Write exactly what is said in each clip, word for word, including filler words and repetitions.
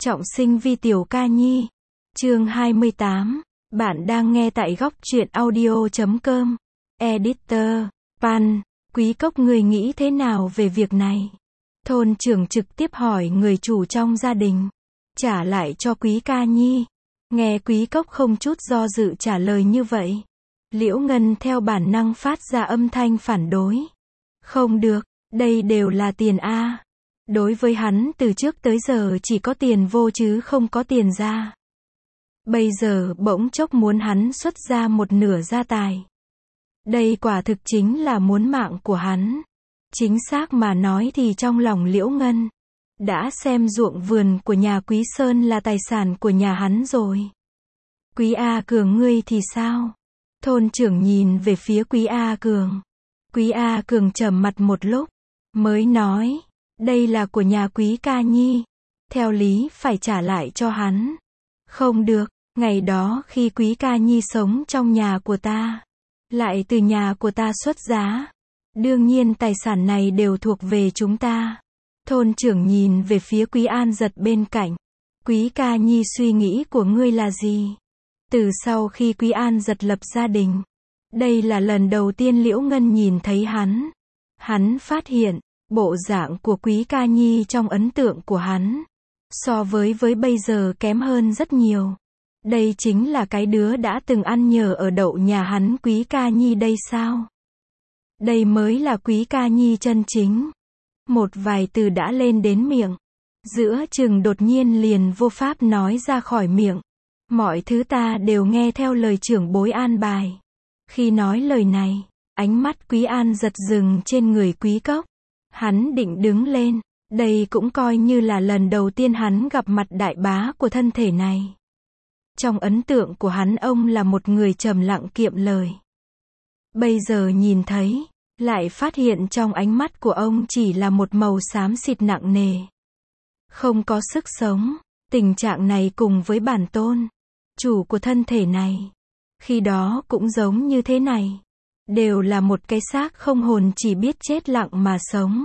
Trọng sinh vi tiểu ca nhi. Chương hai mươi tám. Bạn đang nghe tại góc truyện audio chấm com. Editor. Pan. Quý cốc người nghĩ thế nào về việc này? Thôn trưởng trực tiếp hỏi người chủ trong gia đình. Trả lại cho quý ca nhi. Nghe quý cốc không chút do dự trả lời như vậy. Liễu Ngân theo bản năng phát ra âm thanh phản đối. Không được, đây đều là tiền A. Đối với hắn từ trước tới giờ chỉ có tiền vô chứ không có tiền ra. Bây giờ bỗng chốc muốn hắn xuất ra một nửa gia tài. Đây quả thực chính là muốn mạng của hắn. Chính xác mà nói thì trong lòng Liễu Ngân đã xem ruộng vườn của nhà Quý Sơn là tài sản của nhà hắn rồi. Quý A Cường ngươi thì sao? Thôn trưởng nhìn về phía Quý A Cường. Quý A Cường trầm mặt một lúc, mới nói, đây là của nhà Quý ca nhi. Theo lý phải trả lại cho hắn. Không được, ngày đó khi Quý ca nhi sống trong nhà của ta, lại từ nhà của ta xuất giá. Đương nhiên tài sản này đều thuộc về chúng ta. Thôn trưởng nhìn về phía Quý An Giật bên cạnh. Quý ca nhi suy nghĩ của ngươi là gì? Từ sau khi Quý An Giật lập gia đình, đây là lần đầu tiên Liễu Ngân nhìn thấy hắn. Hắn phát hiện, bộ dạng của Quý ca nhi trong ấn tượng của hắn, so với với bây giờ kém hơn rất nhiều. Đây chính là cái đứa đã từng ăn nhờ ở đậu nhà hắn Quý ca nhi đây sao? Đây mới là Quý ca nhi chân chính. Một vài từ đã lên đến miệng. Giữa chừng đột nhiên liền vô pháp nói ra khỏi miệng. Mọi thứ ta đều nghe theo lời trưởng bối an bài. Khi nói lời này, ánh mắt Quý An Giật dừng trên người Quý Cốc. Hắn định đứng lên. Đây cũng coi như là lần đầu tiên hắn gặp mặt đại bá của thân thể này. Trong ấn tượng của hắn ông là một người trầm lặng kiệm lời. Bây giờ nhìn thấy, lại phát hiện trong ánh mắt của ông chỉ là một màu xám xịt nặng nề. Không có sức sống. Tình trạng này cùng với bản tôn, chủ của thân thể này, khi đó cũng giống như thế này. Đều là một cái xác không hồn chỉ biết chết lặng mà sống.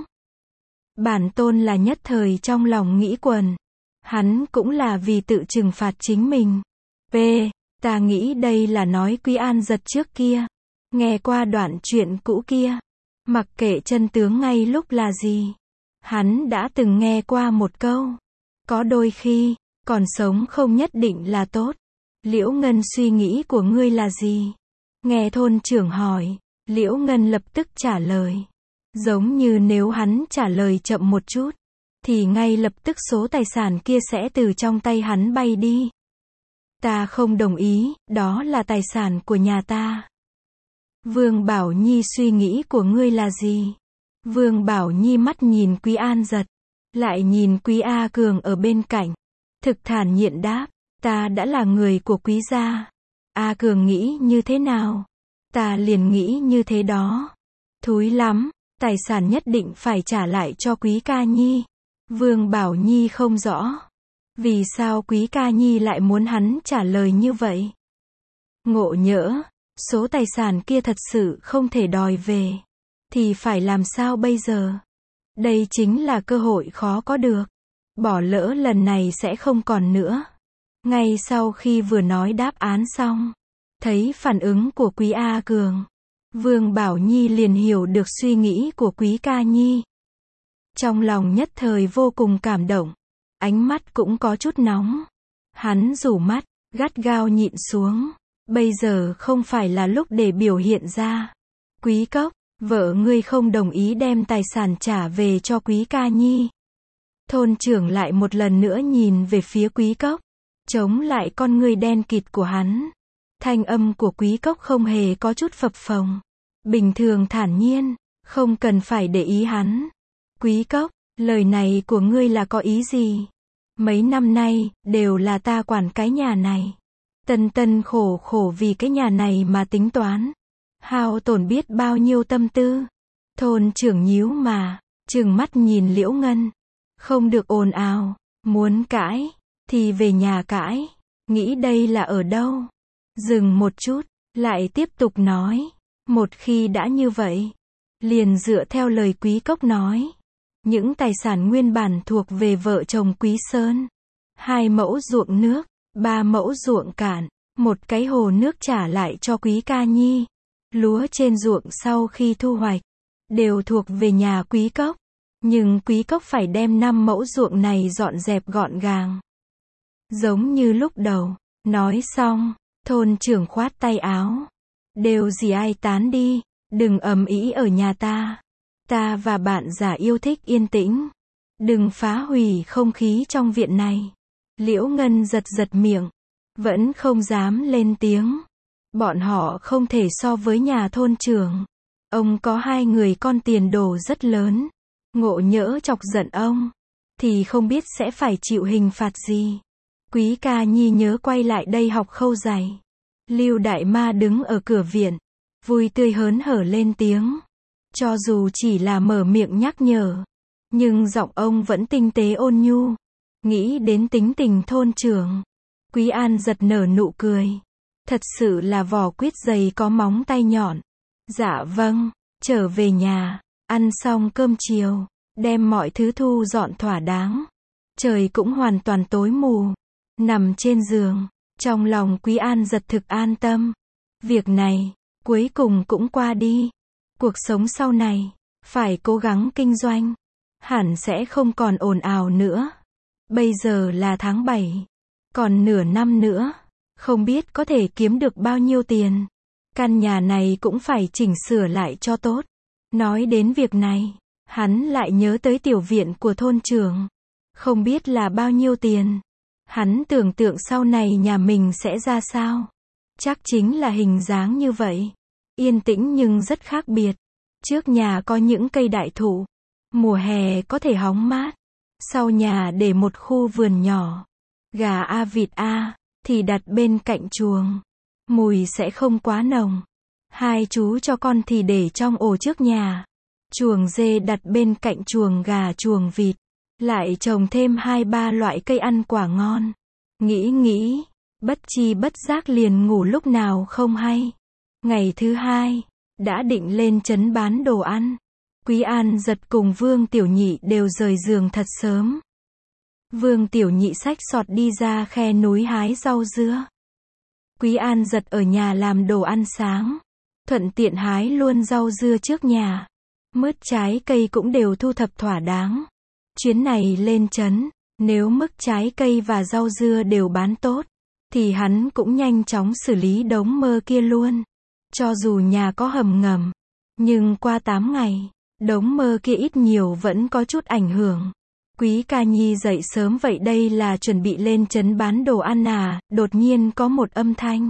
Bản tôn là nhất thời trong lòng nghĩ quần. Hắn cũng là vì tự trừng phạt chính mình. P. Ta nghĩ đây là nói Quý An Giật trước kia. Nghe qua đoạn chuyện cũ kia. Mặc kệ chân tướng ngay lúc là gì. Hắn đã từng nghe qua một câu. Có đôi khi, còn sống không nhất định là tốt. Liễu Ngân suy nghĩ của ngươi là gì? Nghe thôn trưởng hỏi, Liễu Ngân lập tức trả lời. Giống như nếu hắn trả lời chậm một chút, thì ngay lập tức số tài sản kia sẽ từ trong tay hắn bay đi. Ta không đồng ý, đó là tài sản của nhà ta. Vương Bảo Nhi suy nghĩ của ngươi là gì? Vương Bảo Nhi mắt nhìn Quý An Giật, lại nhìn Quý A Cường ở bên cạnh. Thực thản nhiên đáp, ta đã là người của Quý gia. A Cường nghĩ như thế nào? Ta liền nghĩ như thế đó. Thúi lắm, tài sản nhất định phải trả lại cho Quý ca nhi. Vương Bảo Nhi không rõ. Vì sao Quý ca nhi lại muốn hắn trả lời như vậy? Ngộ nhỡ, số tài sản kia thật sự không thể đòi về. Thì phải làm sao bây giờ? Đây chính là cơ hội khó có được. Bỏ lỡ lần này sẽ không còn nữa. Ngay sau khi vừa nói đáp án xong, thấy phản ứng của Quý A Cường, Vương Bảo Nhi liền hiểu được suy nghĩ của Quý ca nhi. Trong lòng nhất thời vô cùng cảm động. Ánh mắt cũng có chút nóng. Hắn rủ mắt, gắt gao nhịn xuống. Bây giờ không phải là lúc để biểu hiện ra. Quý Cốc, vợ ngươi không đồng ý đem tài sản trả về cho Quý ca nhi. Thôn trưởng lại một lần nữa nhìn về phía Quý Cốc, chống lại con ngươi đen kịt của hắn. Thanh âm của Quý Cốc không hề có chút phập phồng. Bình thường thản nhiên, không cần phải để ý hắn. Quý Cốc, lời này của ngươi là có ý gì? Mấy năm nay, đều là ta quản cái nhà này. Tân tân khổ khổ vì cái nhà này mà tính toán. Hao tổn biết bao nhiêu tâm tư. Thôn trưởng nhíu mà, trừng mắt nhìn Liễu Ngân. Không được ồn ào, muốn cãi, thì về nhà cãi. Nghĩ đây là ở đâu? Dừng một chút, lại tiếp tục nói. Một khi đã như vậy, liền dựa theo lời Quý Cốc nói. Những tài sản nguyên bản thuộc về vợ chồng Quý Sơn. hai mẫu ruộng nước, ba mẫu ruộng cạn, một cái hồ nước trả lại cho Quý Ca Nhi. Lúa trên ruộng sau khi thu hoạch, đều thuộc về nhà Quý Cốc. Nhưng Quý Cốc phải đem năm mẫu ruộng này dọn dẹp gọn gàng. Giống như lúc đầu, nói xong, thôn trưởng khoát tay áo. Đều gì ai tán đi, đừng ầm ĩ ở nhà ta. Ta và bạn già yêu thích yên tĩnh. Đừng phá hủy không khí trong viện này. Liễu Ngân giật giật miệng, vẫn không dám lên tiếng. Bọn họ không thể so với nhà thôn trưởng. Ông có hai người con tiền đồ rất lớn. Ngộ nhỡ chọc giận ông, thì không biết sẽ phải chịu hình phạt gì. Quý Ca Nhi nhớ quay lại đây học khâu giày. Lưu Đại Ma đứng ở cửa viện, vui tươi hớn hở lên tiếng. Cho dù chỉ là mở miệng nhắc nhở, nhưng giọng ông vẫn tinh tế ôn nhu. Nghĩ đến tính tình thôn trưởng, Quý An giật nở nụ cười. Thật sự là vỏ quýt dày có móng tay nhọn. Dạ vâng, trở về nhà, ăn xong cơm chiều, đem mọi thứ thu dọn thỏa đáng. Trời cũng hoàn toàn tối mù. Nằm trên giường, trong lòng Quý An giật thực an tâm. Việc này, cuối cùng cũng qua đi. Cuộc sống sau này, phải cố gắng kinh doanh. Hẳn sẽ không còn ồn ào nữa. Bây giờ là tháng bảy. Còn nửa năm nữa, không biết có thể kiếm được bao nhiêu tiền. Căn nhà này cũng phải chỉnh sửa lại cho tốt. Nói đến việc này, hắn lại nhớ tới tiểu viện của thôn trưởng. Không biết là bao nhiêu tiền. Hắn tưởng tượng sau này nhà mình sẽ ra sao. Chắc chính là hình dáng như vậy. Yên tĩnh nhưng rất khác biệt. Trước nhà có những cây đại thụ. Mùa hè có thể hóng mát. Sau nhà để một khu vườn nhỏ. Gà a vịt a thì đặt bên cạnh chuồng. Mùi sẽ không quá nồng. Hai chú cho con thì để trong ổ trước nhà. Chuồng dê đặt bên cạnh chuồng gà chuồng vịt. Lại trồng thêm hai ba loại cây ăn quả ngon. Nghĩ nghĩ, bất chi bất giác liền ngủ lúc nào không hay. Ngày thứ hai, đã định lên trấn bán đồ ăn. Quý An giật cùng Vương Tiểu Nhị đều rời giường thật sớm. Vương Tiểu Nhị xách sọt đi ra khe núi hái rau dưa. Quý An giật ở nhà làm đồ ăn sáng. Thuận tiện hái luôn rau dưa trước nhà. Mứt trái cây cũng đều thu thập thỏa đáng. Chuyến này lên trấn, nếu mứt trái cây và rau dưa đều bán tốt, thì hắn cũng nhanh chóng xử lý đống mơ kia luôn. Cho dù nhà có hầm ngầm, nhưng qua tám ngày, đống mơ kia ít nhiều vẫn có chút ảnh hưởng. Quý Ca Nhi dậy sớm vậy đây là chuẩn bị lên trấn bán đồ ăn à, đột nhiên có một âm thanh.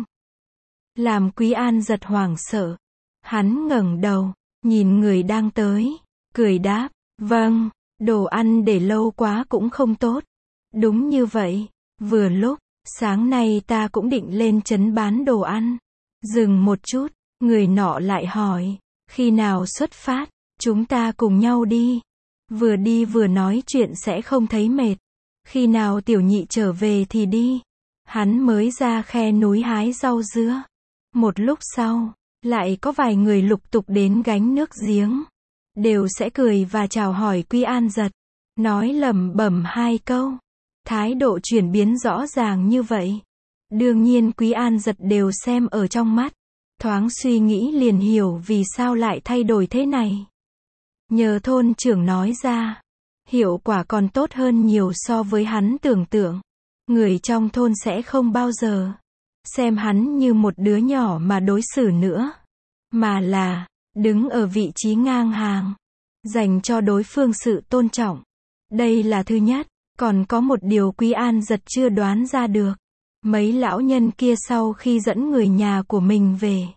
Làm Quý An giật hoảng sợ. Hắn ngẩng đầu, nhìn người đang tới, cười đáp, vâng, đồ ăn để lâu quá cũng không tốt. Đúng như vậy, vừa lúc, sáng nay ta cũng định lên trấn bán đồ ăn. Dừng một chút, người nọ lại hỏi, khi nào xuất phát, chúng ta cùng nhau đi. Vừa đi vừa nói chuyện sẽ không thấy mệt. Khi nào Tiểu Nhị trở về thì đi. Hắn mới ra khe núi hái rau dưa. Một lúc sau, lại có vài người lục tục đến gánh nước giếng. Đều sẽ cười và chào hỏi Quý An giật. Nói lẩm bẩm hai câu. Thái độ chuyển biến rõ ràng như vậy. Đương nhiên Quý An giật đều xem ở trong mắt. Thoáng suy nghĩ liền hiểu vì sao lại thay đổi thế này. Nhờ thôn trưởng nói ra, hiệu quả còn tốt hơn nhiều so với hắn tưởng tượng. Người trong thôn sẽ không bao giờ xem hắn như một đứa nhỏ mà đối xử nữa, mà là đứng ở vị trí ngang hàng, dành cho đối phương sự tôn trọng. Đây là thứ nhất. Còn có một điều Quý An giật chưa đoán ra được. Mấy lão nhân kia sau khi dẫn người nhà của mình về,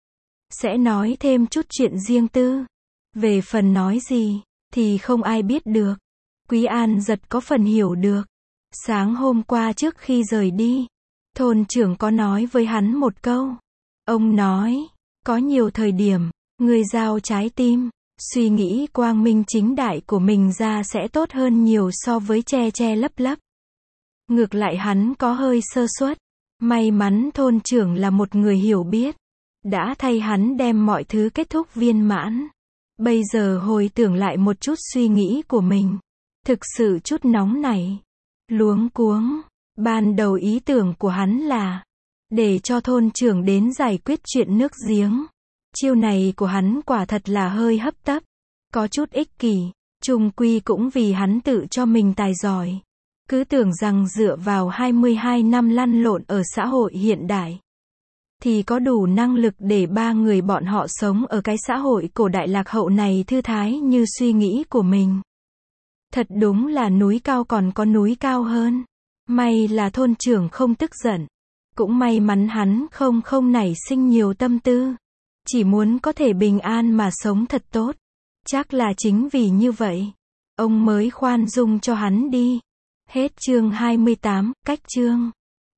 sẽ nói thêm chút chuyện riêng tư. Về phần nói gì, thì không ai biết được. Quý An giật có phần hiểu được. Sáng hôm qua trước khi rời đi, thôn trưởng có nói với hắn một câu. Ông nói, có nhiều thời điểm, người giao trái tim, suy nghĩ quang minh chính đại của mình ra sẽ tốt hơn nhiều so với che che lấp lấp. Ngược lại hắn có hơi sơ suất. May mắn thôn trưởng là một người hiểu biết, đã thay hắn đem mọi thứ kết thúc viên mãn. Bây giờ hồi tưởng lại một chút suy nghĩ của mình, thực sự chút nóng nảy. luống cuống. Ban đầu ý tưởng của hắn là để cho thôn trưởng đến giải quyết chuyện nước giếng. Chiêu này của hắn quả thật là hơi hấp tấp, có chút ích kỷ, chung quy cũng vì hắn tự cho mình tài giỏi. Cứ tưởng rằng dựa vào hai mươi hai năm lăn lộn ở xã hội hiện đại, thì có đủ năng lực để ba người bọn họ sống ở cái xã hội cổ đại lạc hậu này thư thái như suy nghĩ của mình. Thật đúng là núi cao còn có núi cao hơn. May là thôn trưởng không tức giận. Cũng may mắn hắn không không nảy sinh nhiều tâm tư. Chỉ muốn có thể bình an mà sống thật tốt. Chắc là chính vì như vậy, ông mới khoan dung cho hắn đi. Hết chương hai mươi tám, cách chương.